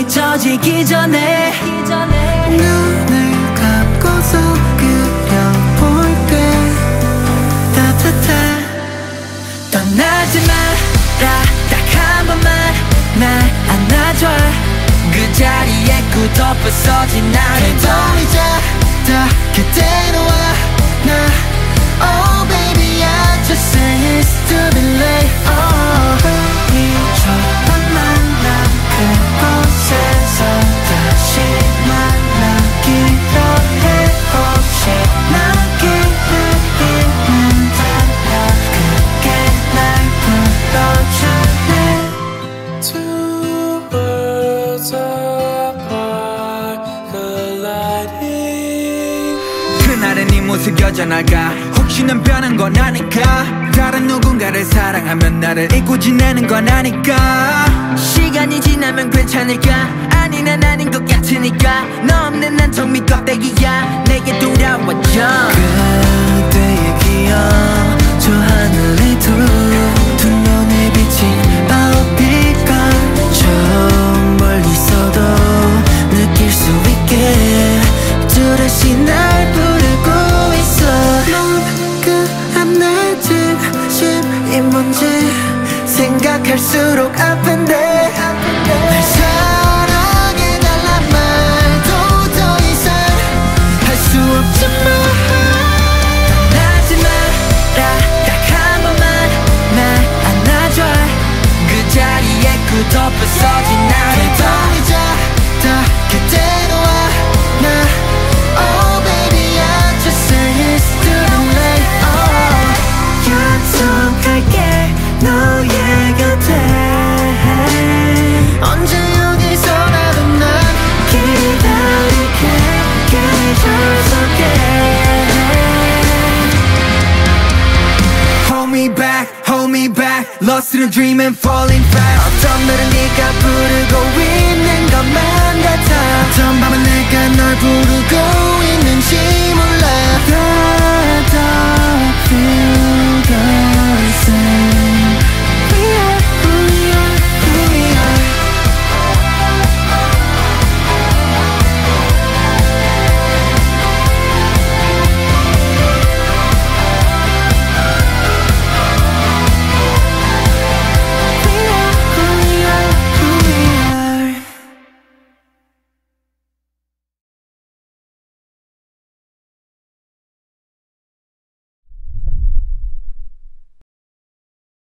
잊혀지기 전에 눈을 감고서 그려볼게. 따뜻해. 떠나지 마라 딱 한 번만 날 안아줘. 그 자리에 굳어부서진 나를 돌리자 다 그대로 와 나. Oh baby I just say it's too late. 우리처럼 만나 그곳에서 다시 만나기로 해. 혹시 나기를 잊는다면 그게 날 불러줄래. Two worlds apart colliding. 그날의 네 모습 여전할까. 혹시 난 변한 건 아닐까. 다른 누군가를 사랑하면 나를 잊고 지내는 건 아닐까. 시간이 지나면 괜찮을까. 아니 난 아닌 것 같으니까. 너 없는 난 텅 빈 껍데기야. 내게 돌아와줘. 그때의 기억 저 하늘에 두 눈에 비친 아홉빛깔. 저 멀리서도 느낄 수 있게 뚜렷이 날 부르고 있어. 넌 그 안내 진심이 뭔지 생각할수록 아픈데. 날 사랑해달란 말도 더 이상 할 수 없지만. 떠나지 마라 딱 한 번만 날 안아줘. 그 자리에 굳어부서진 나를 돌리자 다 그대로 와 나. Oh baby I just say it's too late. 약속할게 너의 곁에. 언제 어디서라도 난 기다릴게. 계절 속에. Hold me back Lost in a dream and falling fast. 어떤 날은 네가 부르고 있는 것만 같아. 어떤 밤은 내가 널 부르고